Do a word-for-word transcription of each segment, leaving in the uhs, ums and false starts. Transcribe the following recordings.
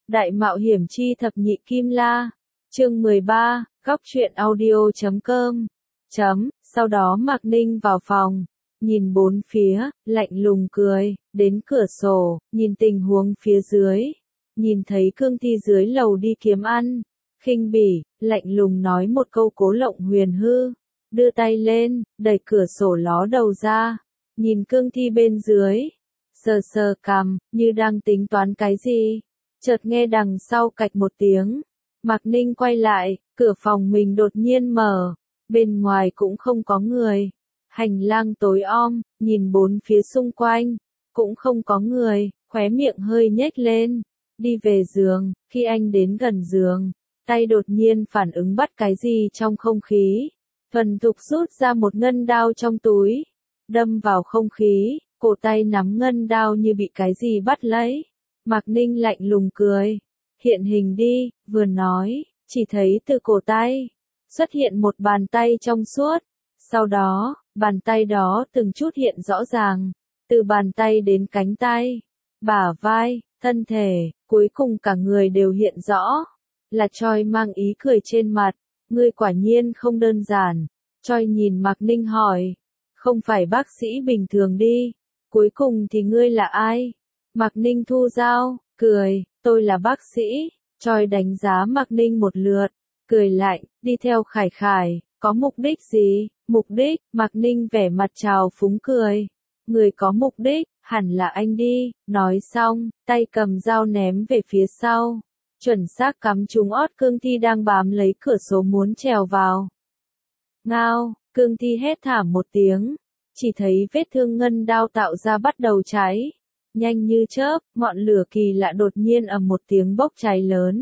Đại mạo hiểm chi thập nhị kim la. Chương mười ba, góc truyện audio chấm com. Chấm, sau đó Mạc Ninh vào phòng, nhìn bốn phía, lạnh lùng cười, đến cửa sổ, nhìn tình huống phía dưới, nhìn thấy Cương Thi dưới lầu đi kiếm ăn, khinh bỉ, lạnh lùng nói một câu cố lộng huyền hư, đưa tay lên, đẩy cửa sổ ló đầu ra, nhìn Cương Thi bên dưới, sờ sờ cằm, như đang tính toán cái gì, chợt nghe đằng sau cạch một tiếng, Mạc Ninh quay lại, cửa phòng mình đột nhiên mở, bên ngoài cũng không có người. Hành lang tối om, nhìn bốn phía xung quanh, cũng không có người, khóe miệng hơi nhếch lên, đi về giường, khi anh đến gần giường, tay đột nhiên phản ứng bắt cái gì trong không khí, thuần thục rút ra một ngân đao trong túi, đâm vào không khí, cổ tay nắm ngân đao như bị cái gì bắt lấy, Mạc Ninh lạnh lùng cười, hiện hình đi, vừa nói, chỉ thấy từ cổ tay, xuất hiện một bàn tay trong suốt, sau đó, bàn tay đó từng chút hiện rõ ràng, từ bàn tay đến cánh tay, bả vai, thân thể, cuối cùng cả người đều hiện rõ, là Choi mang ý cười trên mặt, ngươi quả nhiên không đơn giản, Choi nhìn Mạc Ninh hỏi, không phải bác sĩ bình thường đi, cuối cùng thì ngươi là ai? Mạc Ninh thu dao, cười, tôi là bác sĩ, Choi đánh giá Mạc Ninh một lượt, cười lạnh, đi theo Khải Khải, có mục đích gì? Mục đích, Mạc Ninh vẻ mặt trào phúng cười. Người có mục đích, hẳn là anh đi, nói xong, tay cầm dao ném về phía sau. Chuẩn xác cắm trúng ót Cương Thi đang bám lấy cửa sổ muốn trèo vào. Ngao, Cương Thi hét thảm một tiếng, chỉ thấy vết thương ngân đao tạo ra bắt đầu cháy. Nhanh như chớp, ngọn lửa kỳ lạ đột nhiên ầm một tiếng bốc cháy lớn.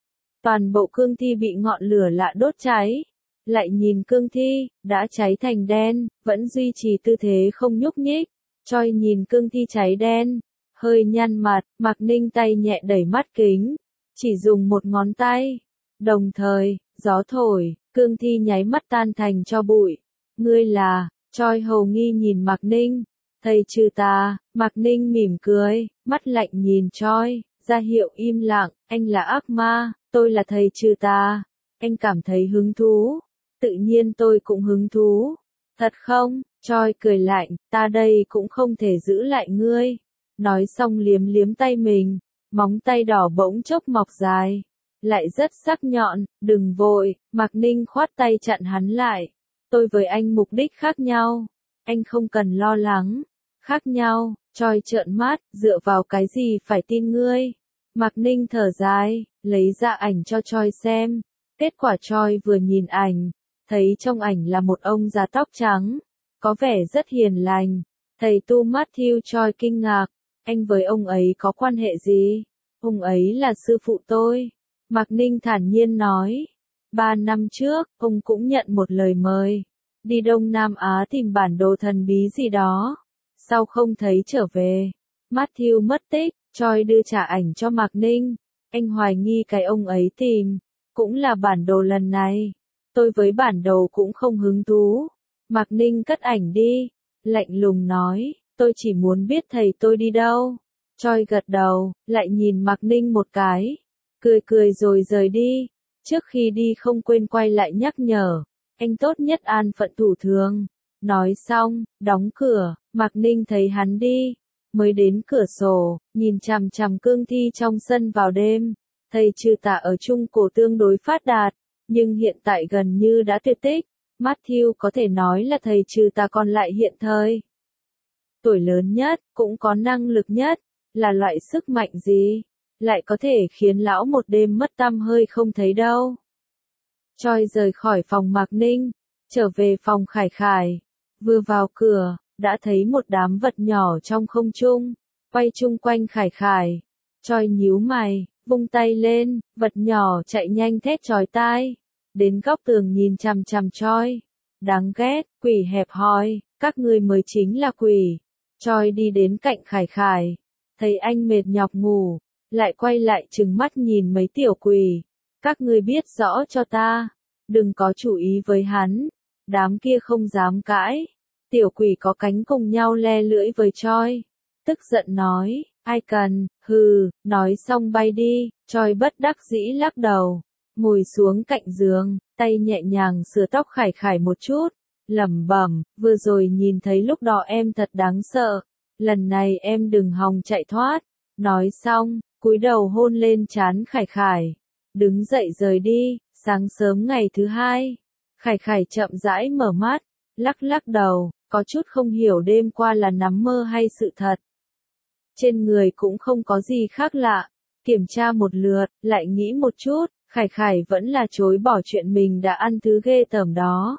Toàn bộ Cương Thi bị ngọn lửa lạ đốt cháy. Lại nhìn Cương Thi, đã cháy thành đen, vẫn duy trì tư thế không nhúc nhích. Choi nhìn Cương Thi cháy đen, hơi nhăn mặt, Mạc Ninh tay nhẹ đẩy mắt kính, chỉ dùng một ngón tay. Đồng thời, gió thổi, Cương Thi nháy mắt tan thành cho bụi. Ngươi là, Choi hầu nghi nhìn Mạc Ninh. Thầy trừ tà, Mạc Ninh mỉm cười, mắt lạnh nhìn Choi, ra hiệu im lặng, anh là ác ma, tôi là thầy trừ tà. Anh cảm thấy hứng thú. Tự nhiên tôi cũng hứng thú. Thật không? Choi cười lạnh, ta đây cũng không thể giữ lại ngươi. Nói xong liếm liếm tay mình, móng tay đỏ bỗng chốc mọc dài. Lại rất sắc nhọn, đừng vội, Mạc Ninh khoát tay chặn hắn lại. Tôi với anh mục đích khác nhau. Anh không cần lo lắng. Khác nhau, Choi trợn mắt, dựa vào cái gì phải tin ngươi. Mạc Ninh thở dài, lấy ra ảnh cho Choi xem. Kết quả Choi vừa nhìn ảnh, thấy trong ảnh là một ông già tóc trắng, có vẻ rất hiền lành. Thầy Tu Matthew Choi kinh ngạc, anh với ông ấy có quan hệ gì? Ông ấy là sư phụ tôi. Mạc Ninh thản nhiên nói. Ba năm trước, ông cũng nhận một lời mời. Đi Đông Nam Á tìm bản đồ thần bí gì đó. Sau không thấy trở về. Matthew mất tích, Choi đưa trả ảnh cho Mạc Ninh. Anh hoài nghi cái ông ấy tìm, cũng là bản đồ lần này. Tôi với bản đồ cũng không hứng thú. Mạc Ninh cất ảnh đi. Lạnh lùng nói, tôi chỉ muốn biết thầy tôi đi đâu. Choi gật đầu, lại nhìn Mạc Ninh một cái. Cười cười rồi rời đi. Trước khi đi không quên quay lại nhắc nhở. Anh tốt nhất an phận thủ thường. Nói xong, đóng cửa, Mạc Ninh thấy hắn đi. Mới đến cửa sổ, nhìn chằm chằm Cương Thi trong sân vào đêm. Thầy trừ tà ở Trung Cổ tương đối phát đạt. Nhưng hiện tại gần như đã tuyệt tích, Matthew có thể nói là thầy trừ tà còn lại hiện thời. Tuổi lớn nhất, cũng có năng lực nhất, là loại sức mạnh gì, lại có thể khiến lão một đêm mất tăm hơi không thấy đâu. Choi rời khỏi phòng Mạc Ninh, trở về phòng Khải Khải, vừa vào cửa, đã thấy một đám vật nhỏ trong không trung, quay chung quanh Khải Khải. Choi nhíu mày, vung tay lên, vật nhỏ chạy nhanh thét chói tai. Đến góc tường nhìn chằm chằm Choi. Đáng ghét, quỷ hẹp hòi, các ngươi mới chính là quỷ. Choi đi đến cạnh Khải Khải. Thấy anh mệt nhọc ngủ, lại quay lại trừng mắt nhìn mấy tiểu quỷ. Các ngươi biết rõ cho ta, đừng có chủ ý với hắn. Đám kia không dám cãi. Tiểu quỷ có cánh cùng nhau le lưỡi với Choi. Tức giận nói, Ai cần, hừ, nói xong bay đi, Choi bất đắc dĩ lắc đầu, ngồi xuống cạnh giường, tay nhẹ nhàng sửa tóc Khải Khải một chút, lẩm bẩm, vừa rồi nhìn thấy lúc đó em thật đáng sợ, lần này em đừng hòng chạy thoát. Nói xong, cúi đầu hôn lên trán Khải Khải, đứng dậy rời đi. Sáng sớm ngày thứ hai, Khải Khải chậm rãi mở mắt, lắc lắc đầu, có chút không hiểu đêm qua là nằm mơ hay sự thật. Trên người cũng không có gì khác lạ, kiểm tra một lượt, lại nghĩ một chút, Khải Khải vẫn là chối bỏ chuyện mình đã ăn thứ ghê tởm đó.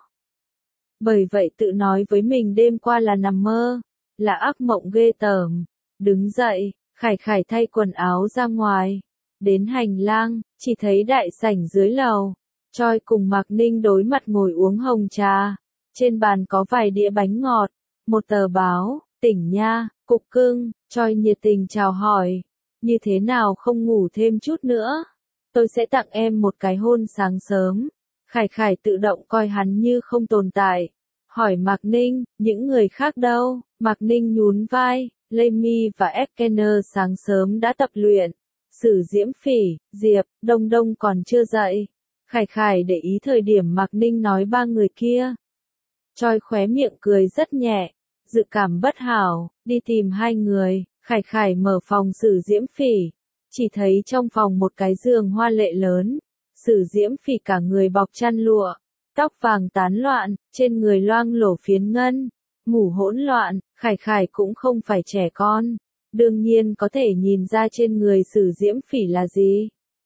Bởi vậy tự nói với mình đêm qua là nằm mơ, là ác mộng ghê tởm. Đứng dậy, Khải Khải thay quần áo ra ngoài. Đến hành lang, chỉ thấy đại sảnh dưới lầu. Choi cùng Mạc Ninh đối mặt ngồi uống hồng trà. Trên bàn có vài đĩa bánh ngọt, một tờ báo, tỉnh nha, cục cưng. Choi nhiệt tình chào hỏi. Như thế nào không ngủ thêm chút nữa? Tôi sẽ tặng em một cái hôn sáng sớm. Khải Khải tự động coi hắn như không tồn tại. Hỏi Mạc Ninh, những người khác đâu? Mạc Ninh nhún vai, Lê Mi và Eskener sáng sớm đã tập luyện. Sử Diễm Phỉ, Diệp, Đông Đông còn chưa dậy. Khải Khải để ý thời điểm Mạc Ninh nói ba người kia. Choi khóe miệng cười rất nhẹ, dự cảm bất hảo, đi tìm hai người. Khải Khải mở phòng Sử Diễm Phỉ, chỉ thấy trong phòng một cái giường hoa lệ lớn. Sử Diễm Phỉ cả người bọc chăn lụa, tóc vàng tán loạn, trên người loang lổ phiến ngân, ngủ hỗn loạn. Khải Khải cũng không phải trẻ con, đương nhiên có thể nhìn ra trên người Sử Diễm Phỉ là gì.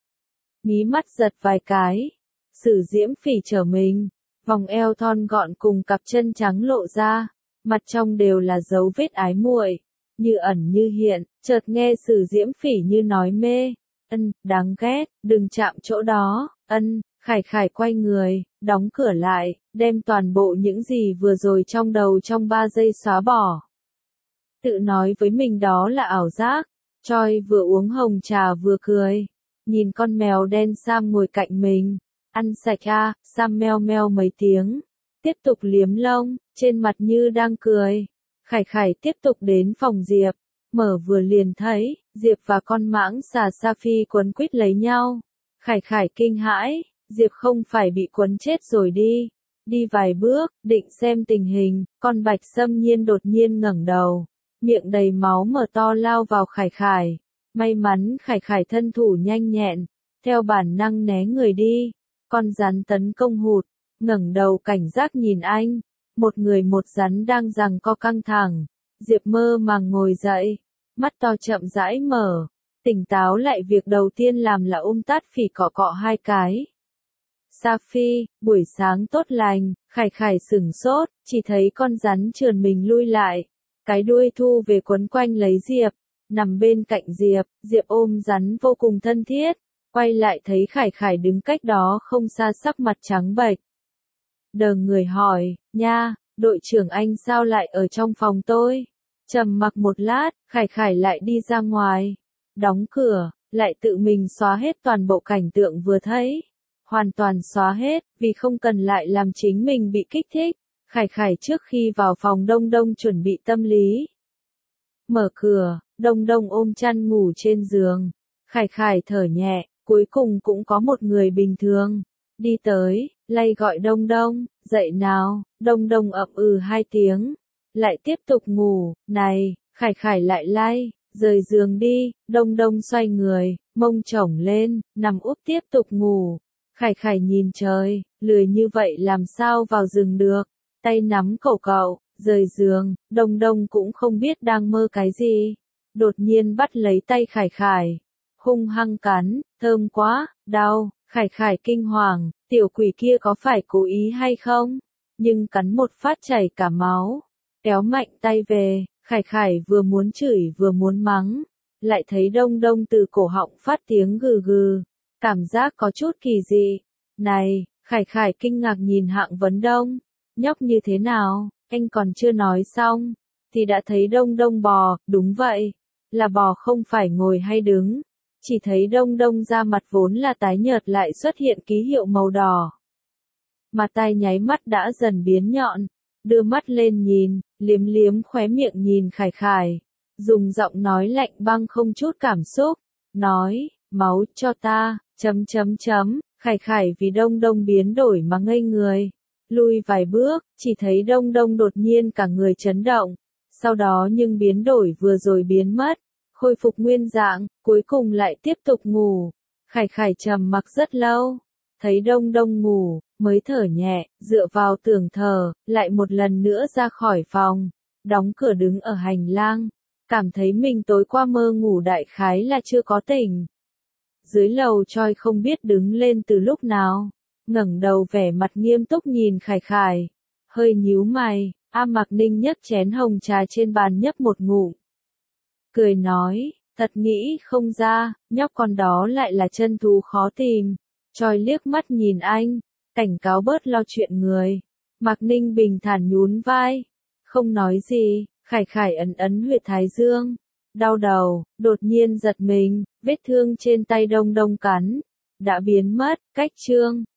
Mí mắt giật vài cái, Sử Diễm Phỉ trở mình, vòng eo thon gọn cùng cặp chân trắng lộ ra, mặt trong đều là dấu vết ái muội, như ẩn như hiện. Chợt nghe Sử Diễm Phỉ như nói mê, ân, đáng ghét, đừng chạm chỗ đó, ân. Khải Khải quay người, đóng cửa lại, đem toàn bộ những gì vừa rồi trong đầu trong ba giây xóa bỏ. Tự nói với mình đó là ảo giác. Choi vừa uống hồng trà vừa cười, nhìn con mèo đen Sam ngồi cạnh mình, ăn sạch à. Sam meo meo mấy tiếng, tiếp tục liếm lông, trên mặt như đang cười. Khải Khải tiếp tục đến phòng Diệp, mở vừa liền thấy Diệp và con mãng xà Safi quấn quýt lấy nhau. Khải Khải kinh hãi, Diệp không phải bị quấn chết rồi đi. Đi vài bước, định xem tình hình, con Bạch Sâm Nhiên đột nhiên ngẩng đầu, miệng đầy máu mở to lao vào Khải Khải. May mắn Khải Khải thân thủ nhanh nhẹn, theo bản năng né người đi. Con rắn tấn công hụt, ngẩng đầu cảnh giác nhìn anh. Một người một rắn đang giằng co căng thẳng. Diệp mơ màng ngồi dậy, mắt to chậm rãi mở, tỉnh táo lại, việc đầu tiên làm là ôm Tát Phỉ cọ cọ hai cái. Safi, buổi sáng tốt lành. Khải Khải sửng sốt, chỉ thấy con rắn trườn mình lui lại, cái đuôi thu về quấn quanh lấy Diệp, nằm bên cạnh Diệp. Diệp ôm rắn vô cùng thân thiết, quay lại thấy Khải Khải đứng cách đó không xa, sắc mặt trắng bệch. Đờ người hỏi, nha, đội trưởng anh sao lại ở trong phòng tôi? Trầm mặc một lát, Khải Khải lại đi ra ngoài, đóng cửa, lại tự mình xóa hết toàn bộ cảnh tượng vừa thấy. Hoàn toàn xóa hết, vì không cần lại làm chính mình bị kích thích. Khải Khải trước khi vào phòng Đông Đông chuẩn bị tâm lý. Mở cửa, Đông Đông ôm chăn ngủ trên giường. Khải Khải thở nhẹ, cuối cùng cũng có một người bình thường đi tới, lay gọi Đông Đông, dậy nào. Đông Đông ậm ừ hai tiếng, lại tiếp tục ngủ. Này, Khải Khải lại lay, rời giường đi. Đông Đông xoay người, mông chổng lên, nằm úp tiếp tục ngủ. Khải Khải nhìn trời, lười như vậy làm sao vào giường được, tay nắm cổ cậu, rời giường. Đông Đông cũng không biết đang mơ cái gì, đột nhiên bắt lấy tay Khải Khải, hung hăng cắn, thơm quá, đau. Khải Khải kinh hoàng, tiểu quỷ kia có phải cố ý hay không? Nhưng cắn một phát chảy cả máu, kéo mạnh tay về. Khải Khải vừa muốn chửi vừa muốn mắng, lại thấy Đông Đông từ cổ họng phát tiếng gừ gừ. Cảm giác có chút kỳ dị. Này, Khải Khải kinh ngạc nhìn Hạng Vấn Đông. Nhóc như thế nào? Anh còn chưa nói xong, thì đã thấy Đông Đông bò. Đúng vậy, là bò không phải ngồi hay đứng. Chỉ thấy Đông Đông da mặt vốn là tái nhợt lại xuất hiện ký hiệu màu đỏ. Mà tai nháy mắt đã dần biến nhọn. Đưa mắt lên nhìn, liếm liếm khóe miệng nhìn Khải Khải. dùng giọng nói lạnh băng không chút cảm xúc, nói, máu cho ta, chấm chấm chấm, Khải Khải vì Đông Đông biến đổi mà ngây người. Lui vài bước, chỉ thấy Đông Đông đột nhiên cả người chấn động, sau đó nhưng biến đổi vừa rồi biến mất, khôi phục nguyên dạng, cuối cùng lại tiếp tục ngủ. Khải Khải trầm mặc rất lâu, thấy Đông Đông ngủ, mới thở nhẹ, dựa vào tường thờ, lại một lần nữa ra khỏi phòng, đóng cửa đứng ở hành lang, cảm thấy mình tối qua mơ ngủ đại khái là chưa có tỉnh. Dưới lầu Choi không biết đứng lên từ lúc nào, ngẩng đầu vẻ mặt nghiêm túc nhìn Khải Khải, hơi nhíu mày, A Mạc Ninh nhấc chén hồng trà trên bàn nhấp một ngụm. Cười nói, thật nghĩ không ra, nhóc con đó lại là chân thú khó tìm. Choi liếc mắt nhìn anh, cảnh cáo bớt lo chuyện người. Mạc Ninh bình thản nhún vai, không nói gì. Khải Khải ấn ấn huyệt thái dương, đau đầu, đột nhiên giật mình, vết thương trên tay Đông Đông cắn, đã biến mất. Cách chương